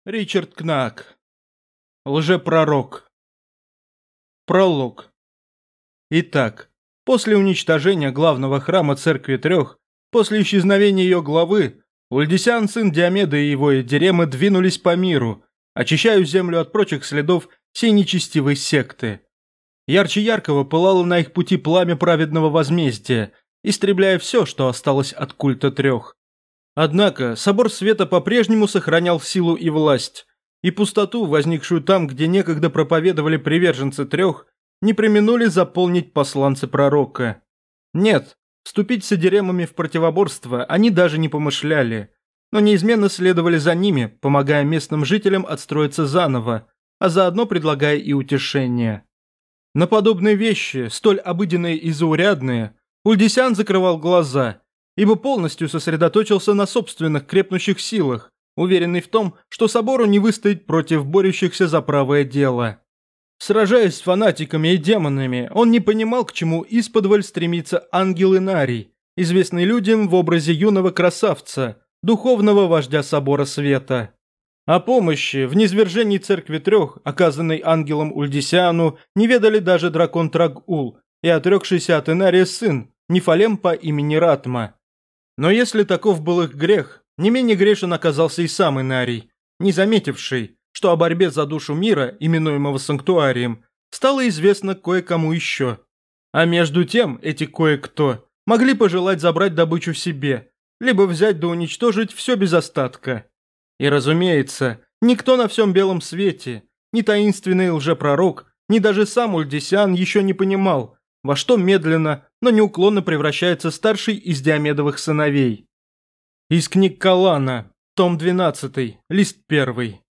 Ричард Кнак. Лжепророк. Пролог. Итак, после уничтожения главного храма Церкви Трех, после исчезновения ее главы, Ульдисян, сын Диомеда и его Эдиремы двинулись по миру, очищая землю от прочих следов сей нечестивой секты. Ярче яркого пылало на их пути пламя праведного возмездия, истребляя все, что осталось от культа Трех. Однако Собор Света по-прежнему сохранял силу и власть, и пустоту, возникшую там, где некогда проповедовали приверженцы Трех, не преминули заполнить посланцы пророка. Нет, вступить с Эдиремами в противоборство они даже не помышляли, но неизменно следовали за ними, помогая местным жителям отстроиться заново, а заодно предлагая и утешение. На подобные вещи, столь обыденные и заурядные, Ульдисян закрывал глаза, ибо полностью сосредоточился на собственных крепнущих силах, уверенный в том, что собору не выстоять против борющихся за правое дело. Сражаясь с фанатиками и демонами, он не понимал, к чему исподволь стремится ангел Инарий, известный людям в образе юного красавца, духовного вождя Собора Света. О помощи в низвержении Церкви Трех, оказанной ангелом Ульдисяну, не ведали даже дракон Трагул и отрекшийся от Инария сын, Нефалем по имени Ратма. Но если таков был их грех, не менее грешен оказался и сам Инарий, не заметивший, что о борьбе за душу мира, именуемого Санктуарием, стало известно кое-кому еще. А между тем эти кое-кто могли пожелать забрать добычу себе, либо взять да уничтожить все без остатка. И разумеется, никто на всем белом свете, ни таинственный лжепророк, ни даже сам Ульдисян еще не понимал, во что медленно, но неуклонно превращается старший из Диомедовых сыновей. Из книг Калана, том 12, лист 1.